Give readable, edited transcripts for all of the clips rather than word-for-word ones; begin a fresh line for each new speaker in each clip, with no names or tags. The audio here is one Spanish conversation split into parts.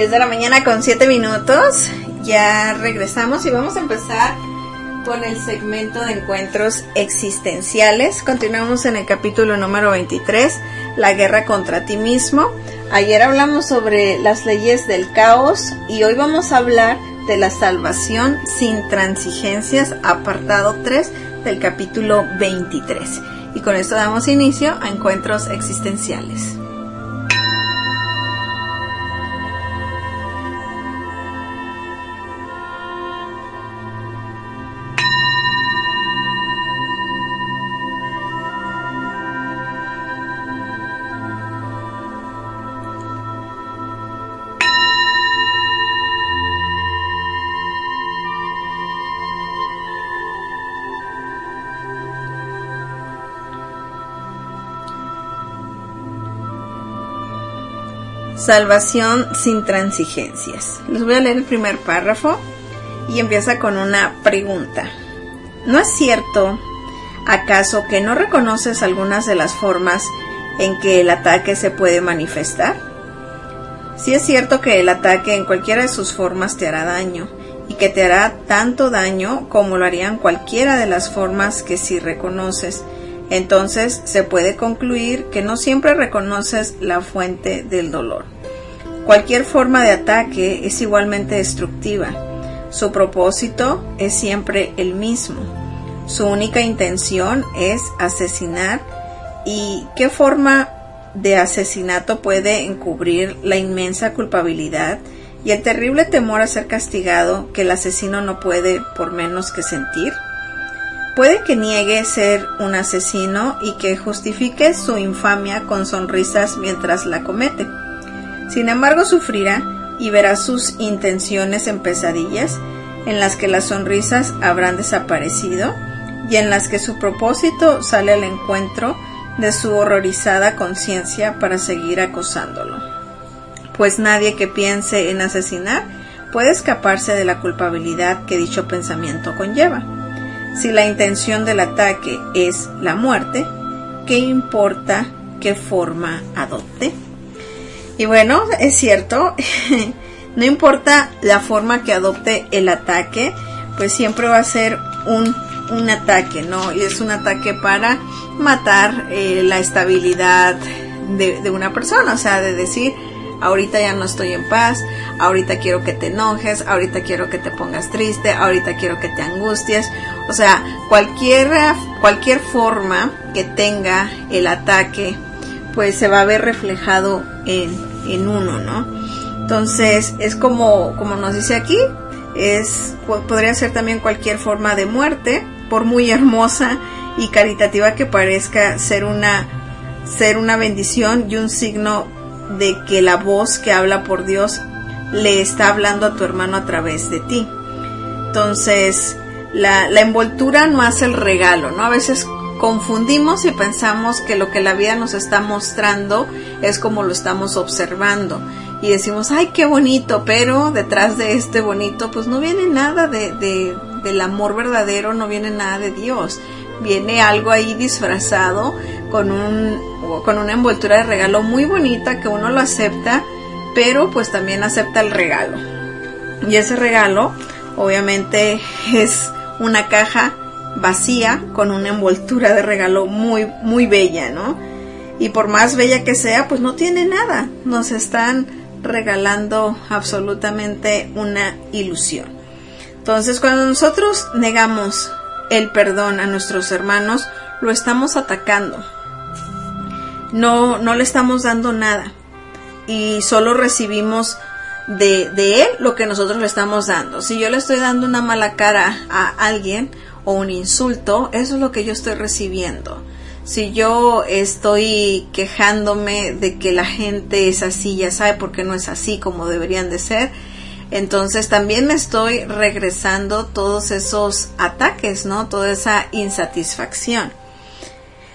10 de la mañana con 7 minutos. Ya regresamos y vamos a empezar con el segmento de encuentros existenciales. Continuamos en el capítulo número 23, la guerra contra ti mismo. Ayer hablamos sobre las leyes del caos y hoy vamos a hablar de la salvación sin transigencias, apartado 3 del capítulo 23. Y con esto damos inicio a encuentros existenciales. Salvación sin transigencias. Les voy a leer el primer párrafo y empieza con una pregunta. ¿No es cierto, acaso, que no reconoces algunas de las formas en que el ataque se puede manifestar? Sí es cierto que el ataque en cualquiera de sus formas te hará daño y que te hará tanto daño como lo harían cualquiera de las formas que sí reconoces. Entonces se puede concluir que no siempre reconoces la fuente del dolor. Cualquier forma de ataque es igualmente destructiva. Su propósito es siempre el mismo. Su única intención es asesinar. ¿Y qué forma de asesinato puede encubrir la inmensa culpabilidad y el terrible temor a ser castigado que el asesino no puede por menos que sentir? Puede que niegue ser un asesino y que justifique su infamia con sonrisas mientras la comete. Sin embargo, sufrirá y verá sus intenciones en pesadillas, en las que las sonrisas habrán desaparecido y en las que su propósito sale al encuentro de su horrorizada conciencia para seguir acosándolo. Pues nadie que piense en asesinar puede escaparse de la culpabilidad que dicho pensamiento conlleva. Si la intención del ataque es la muerte, ¿qué importa qué forma adopte? Y bueno, es cierto, no importa la forma que adopte el ataque, pues siempre va a ser un ataque, ¿no? Y es un ataque para matar la estabilidad de una persona, o sea, de decir, ahorita ya no estoy en paz, ahorita quiero que te enojes, ahorita quiero que te pongas triste, ahorita quiero que te angusties. O sea, cualquier forma que tenga el ataque, pues se va a ver reflejado en uno, ¿no? Entonces, es como nos dice aquí, podría ser también cualquier forma de muerte, por muy hermosa y caritativa que parezca ser una bendición y un signo de que la voz que habla por Dios le está hablando a tu hermano a través de ti. Entonces, la envoltura no hace el regalo, ¿no? A veces confundimos y pensamos que lo que la vida nos está mostrando es como lo estamos observando. Y decimos, ay, qué bonito, pero detrás de este bonito, pues no viene nada del amor verdadero, no viene nada de Dios. Viene algo ahí disfrazado con una envoltura de regalo muy bonita que uno lo acepta, pero pues también acepta el regalo. Y ese regalo, obviamente, es una caja vacía con una envoltura de regalo muy, muy bella, ¿no? Y por más bella que sea, pues no tiene nada. Nos están regalando absolutamente una ilusión. Entonces, cuando nosotros negamos el perdón a nuestros hermanos, lo estamos atacando. No le estamos dando nada. Y solo recibimos de él lo que nosotros le estamos dando. Si yo le estoy dando una mala cara a alguien o un insulto, eso es lo que yo estoy recibiendo. Si yo estoy quejándome de que la gente es así, ya sabe por qué no es así como deberían de ser, entonces también me estoy regresando todos esos ataques, ¿no? Toda esa insatisfacción.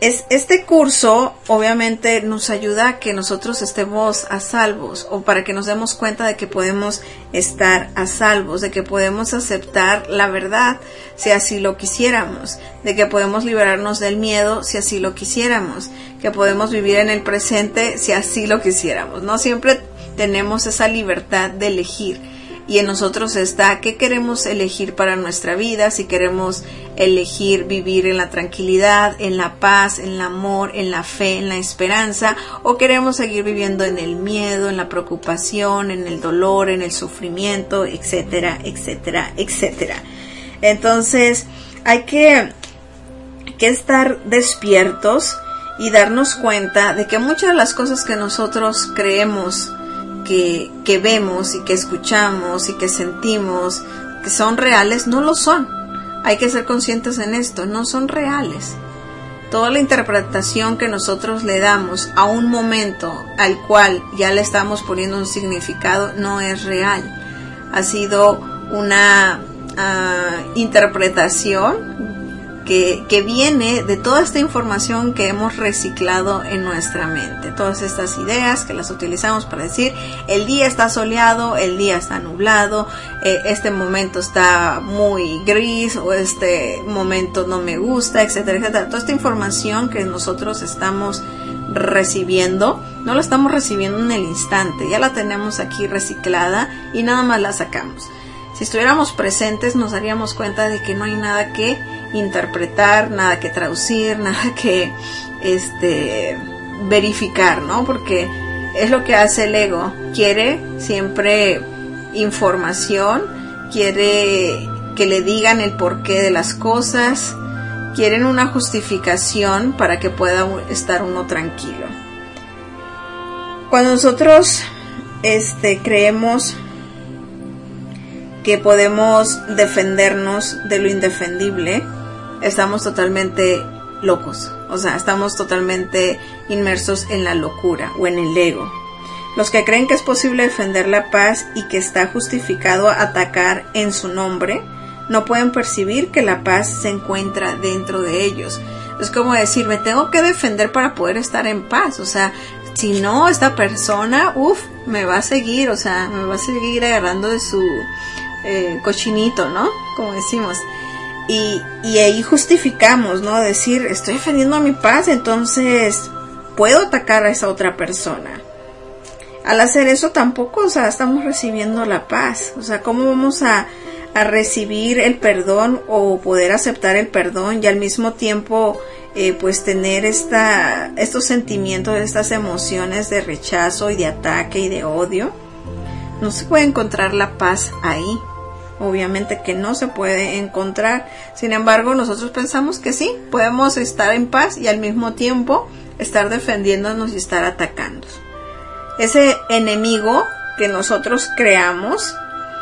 Este curso obviamente nos ayuda a que nosotros estemos a salvos, o para que nos demos cuenta de que podemos estar a salvos, de que podemos aceptar la verdad si así lo quisiéramos, de que podemos liberarnos del miedo si así lo quisiéramos, que podemos vivir en el presente si así lo quisiéramos. No siempre tenemos esa libertad de elegir. Y en nosotros está qué queremos elegir para nuestra vida, si queremos elegir vivir en la tranquilidad, en la paz, en el amor, en la fe, en la esperanza, o queremos seguir viviendo en el miedo, en la preocupación, en el dolor, en el sufrimiento, etcétera, etcétera, etcétera. Entonces hay que estar despiertos y darnos cuenta de que muchas de las cosas que nosotros creemos que vemos y que escuchamos y que sentimos que son reales, no lo son. Hay que ser conscientes en esto, no son reales. Toda la interpretación que nosotros le damos a un momento al cual ya le estamos poniendo un significado no es real. Ha sido una interpretación que viene de toda esta información que hemos reciclado en nuestra mente, todas estas ideas que las utilizamos para decir el día está soleado, el día está nublado, este momento está muy gris, o este momento no me gusta, etcétera, etcétera. Toda esta información que nosotros estamos recibiendo, no la estamos recibiendo en el instante, ya la tenemos aquí reciclada y nada más la sacamos. Si estuviéramos presentes nos daríamos cuenta de que no hay nada que interpretar, nada que traducir, nada que verificar, ¿no? Porque es lo que hace el ego. Quiere siempre información, quiere que le digan el porqué de las cosas, quieren una justificación para que pueda estar uno tranquilo. Cuando nosotros creemos que podemos defendernos de lo indefendible, estamos totalmente locos, o sea, estamos totalmente inmersos en la locura o en el ego. Los que creen que es posible defender la paz y que está justificado atacar en su nombre, no pueden percibir que la paz se encuentra dentro de ellos. Es como decir, me tengo que defender para poder estar en paz, o sea, si no, esta persona, me va a seguir, o sea, me va a seguir agarrando de su cochinito, ¿no? Como decimos. Y ahí justificamos, ¿no? Decir, estoy defendiendo mi paz, entonces puedo atacar a esa otra persona. Al hacer eso tampoco, o sea, estamos recibiendo la paz. O sea, ¿cómo vamos a recibir el perdón o poder aceptar el perdón y al mismo tiempo pues tener estos sentimientos, estas emociones de rechazo y de ataque y de odio? No se puede encontrar la paz ahí. Obviamente que no se puede encontrar. Sin embargo, nosotros pensamos que sí, podemos estar en paz y al mismo tiempo estar defendiéndonos y estar atacando. Ese enemigo que nosotros creamos,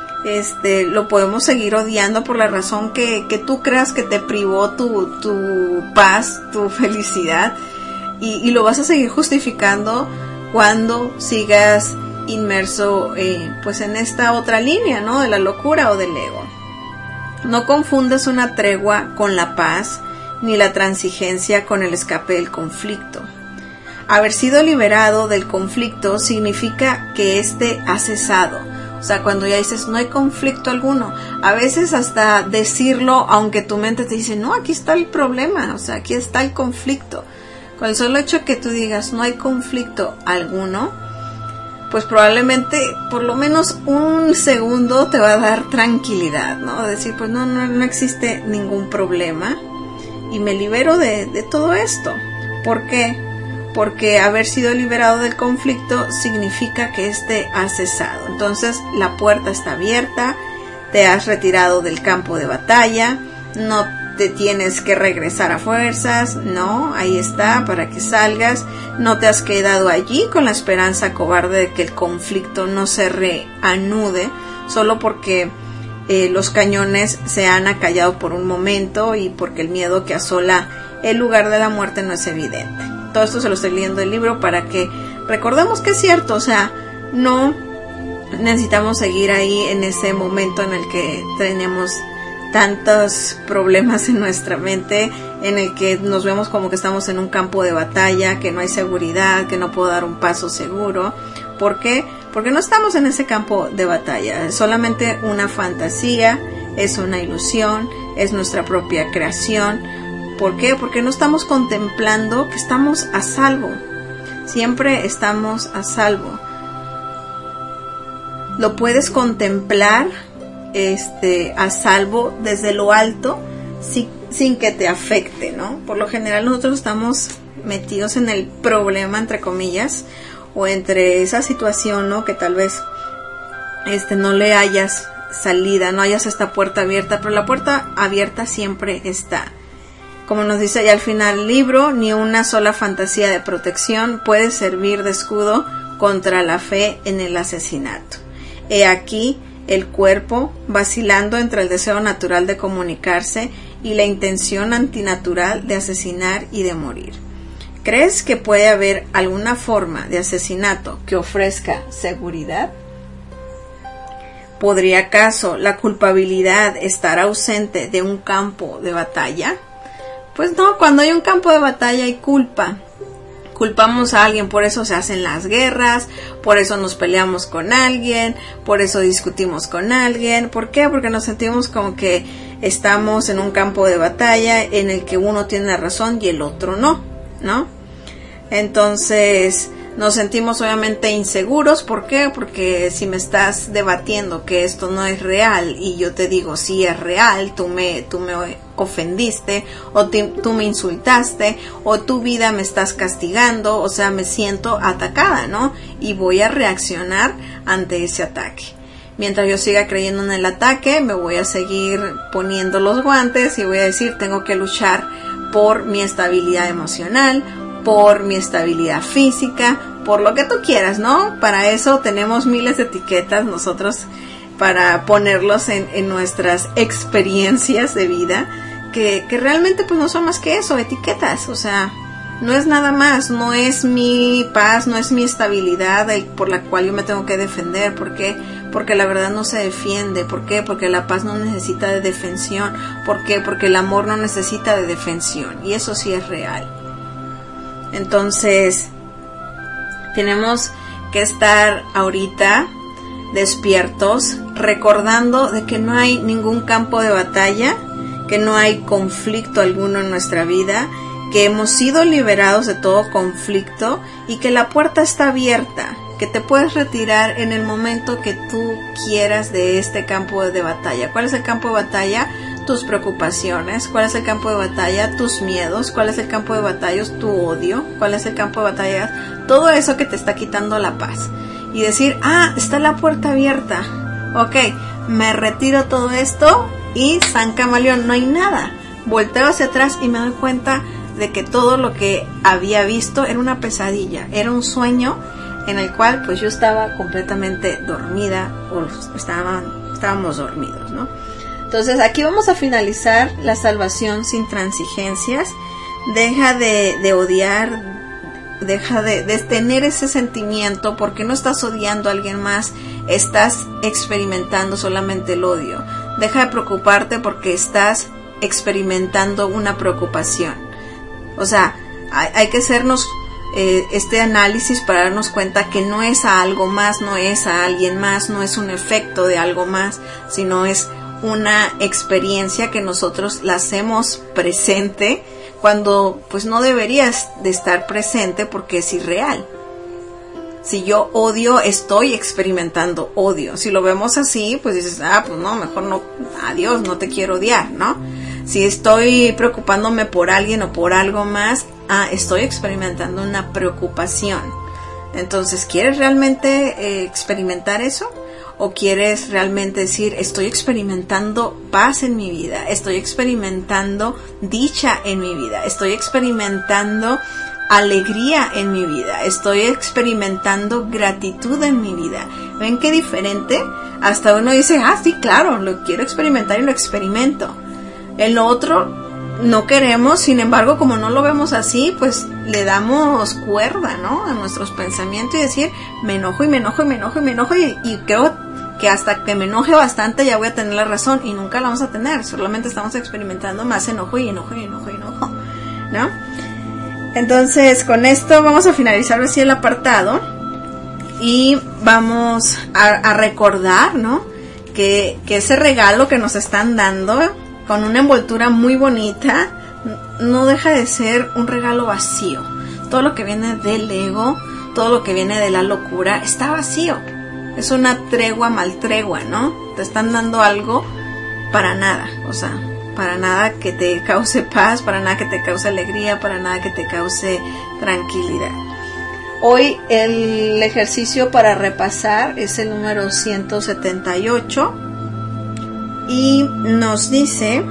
lo podemos seguir odiando por la razón que tú creas que te privó tu paz, tu felicidad, y lo vas a seguir justificando cuando sigas inmerso pues en esta otra línea, ¿no? De la locura o del ego. No confundas una tregua con la paz, ni la transigencia con el escape del conflicto. Haber sido liberado del conflicto significa que éste ha cesado. O sea, cuando ya dices no hay conflicto alguno, a veces hasta decirlo, aunque tu mente te dice no, aquí está el problema, o sea, aquí está el conflicto. Con el solo hecho que tú digas no hay conflicto alguno, pues probablemente por lo menos un segundo te va a dar tranquilidad, ¿no? Decir, pues no existe ningún problema y me libero de todo esto. ¿Por qué? Porque haber sido liberado del conflicto significa que éste ha cesado. Entonces la puerta está abierta, te has retirado del campo de batalla, no te tienes que regresar a fuerzas, no, ahí está para que salgas, no te has quedado allí con la esperanza cobarde de que el conflicto no se reanude solo porque los cañones se han acallado por un momento y porque el miedo que asola el lugar de la muerte no es evidente. Todo esto se lo estoy leyendo del libro para que recordemos que es cierto, o sea, no necesitamos seguir ahí en ese momento en el que tenemos tantos problemas en nuestra mente en el que nos vemos como que estamos en un campo de batalla, que no hay seguridad, que no puedo dar un paso seguro. ¿Por qué? Porque no estamos en ese campo de batalla, es solamente una fantasía, es una ilusión, es nuestra propia creación. ¿Por qué? Porque no estamos contemplando que estamos a salvo. Siempre estamos a salvo. Lo puedes contemplar a salvo desde lo alto sin que te afecte, ¿no? Por lo general nosotros estamos metidos en el problema, entre comillas, o entre esa situación, ¿no? Que tal vez no le hayas salida, no hayas esta puerta abierta, pero la puerta abierta siempre está. Como nos dice ya al final el libro, ni una sola fantasía de protección puede servir de escudo contra la fe en el asesinato. He aquí el cuerpo vacilando entre el deseo natural de comunicarse y la intención antinatural de asesinar y de morir. ¿Crees que puede haber alguna forma de asesinato que ofrezca seguridad? ¿Podría acaso la culpabilidad estar ausente de un campo de batalla? Pues no, cuando hay un campo de batalla hay culpa. Culpamos a alguien, por eso se hacen las guerras, por eso nos peleamos con alguien, por eso discutimos con alguien. ¿Por qué? Porque nos sentimos como que estamos en un campo de batalla en el que uno tiene la razón y el otro no, ¿no? Entonces nos sentimos obviamente inseguros. ¿Por qué? Porque si me estás debatiendo que esto no es real y yo te digo sí es real, tú me ofendiste o tú me insultaste o tu vida me estás castigando, o sea, me siento atacada, ¿no? Y voy a reaccionar ante ese ataque. Mientras yo siga creyendo en el ataque, me voy a seguir poniendo los guantes y voy a decir, tengo que luchar por mi estabilidad emocional, por mi estabilidad física, por lo que tú quieras, ¿no? Para eso tenemos miles de etiquetas nosotros para ponerlos en nuestras experiencias de vida, que realmente pues no son más que eso, etiquetas. O sea, no es nada más, no es mi paz, no es mi estabilidad por la cual yo me tengo que defender. ¿Por qué? Porque la verdad no se defiende. ¿Por qué? Porque la paz no necesita de defensión. ¿Por qué? Porque el amor no necesita de defensión, y eso sí es real. Entonces tenemos que estar ahorita despiertos, recordando de que no hay ningún campo de batalla, que no hay conflicto alguno en nuestra vida, que hemos sido liberados de todo conflicto y que la puerta está abierta, que te puedes retirar en el momento que tú quieras de este campo de batalla. ¿Cuál es el campo de batalla? Tus preocupaciones. ¿Cuál es el campo de batalla? Tus miedos. ¿Cuál es el campo de batalla? Tu odio. ¿Cuál es el campo de batalla? Todo eso que te está quitando la paz. Y decir, está la puerta abierta. Ok, me retiro todo esto y San Camaleón, no hay nada. Volteo hacia atrás y me doy cuenta de que todo lo que había visto era una pesadilla, era un sueño en el cual pues yo estaba completamente dormida, o estábamos dormidos, ¿no? Entonces aquí vamos a finalizar la salvación sin transigencias. Deja de odiar, deja de tener ese sentimiento, porque no estás odiando a alguien más, estás experimentando solamente el odio. Deja de preocuparte porque estás experimentando una preocupación. O sea, hay que hacernos este análisis para darnos cuenta que no es a algo más, no es a alguien más, no es un efecto de algo más, sino es una experiencia que nosotros la hacemos presente cuando pues no deberías de estar presente, porque es irreal. Si yo odio, estoy experimentando odio. Si lo vemos así, pues dices, pues no, mejor no, adiós, no te quiero odiar, ¿no? Si estoy preocupándome por alguien o por algo más, estoy experimentando una preocupación. Entonces, ¿quieres realmente experimentar eso? ¿O quieres realmente decir, estoy experimentando paz en mi vida, estoy experimentando dicha en mi vida, estoy experimentando alegría en mi vida, estoy experimentando gratitud en mi vida? ¿Ven qué diferente? Hasta uno dice, sí, claro, lo quiero experimentar y lo experimento. En lo otro no queremos, sin embargo, como no lo vemos así, pues le damos cuerda, ¿no?, a nuestros pensamientos, y decir, me enojo y me enojo y me enojo y me enojo, y creo que hasta que me enoje bastante ya voy a tener la razón, y nunca la vamos a tener, solamente estamos experimentando más enojo y enojo y enojo y enojo. ¿no? Entonces, con esto vamos a finalizar así el apartado y vamos a recordar, ¿no? Que ese regalo que nos están dando con una envoltura muy bonita no deja de ser un regalo vacío. Todo lo que viene del ego, todo lo que viene de la locura está vacío. Es una tregua mal tregua, ¿no? Te están dando algo para nada, o sea, para nada que te cause paz, para nada que te cause alegría, para nada que te cause tranquilidad. Hoy el ejercicio para repasar es el número 178 y nos dice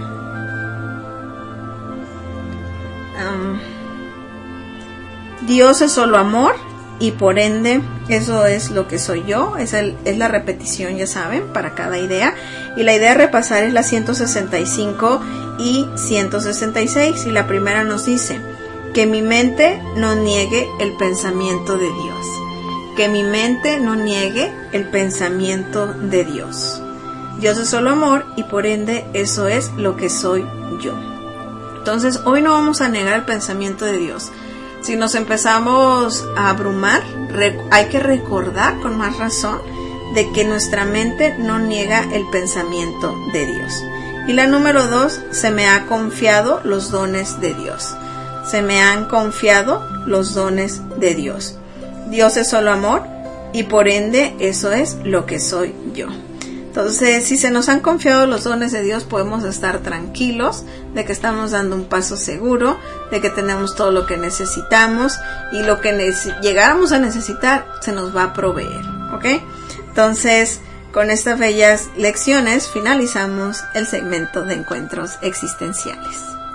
Dios es solo amor y por ende eso es lo que soy yo. Es la repetición, ya saben, para cada idea. Y la idea de repasar es la 165 y 166. Y la primera nos dice: que mi mente no niegue el pensamiento de Dios. Que mi mente no niegue el pensamiento de Dios. Dios es solo amor y por ende eso es lo que soy yo. Entonces hoy no vamos a negar el pensamiento de Dios. Si nos empezamos a abrumar, hay que recordar con más razón de que nuestra mente no niega el pensamiento de Dios. Y la número 2, se me ha confiado los dones de Dios. Se me han confiado los dones de Dios. Dios es solo amor y por ende eso es lo que soy yo. Entonces, si se nos han confiado los dones de Dios, podemos estar tranquilos de que estamos dando un paso seguro, de que tenemos todo lo que necesitamos y lo que llegáramos a necesitar se nos va a proveer, ¿ok? Entonces, con estas bellas lecciones finalizamos el segmento de encuentros existenciales.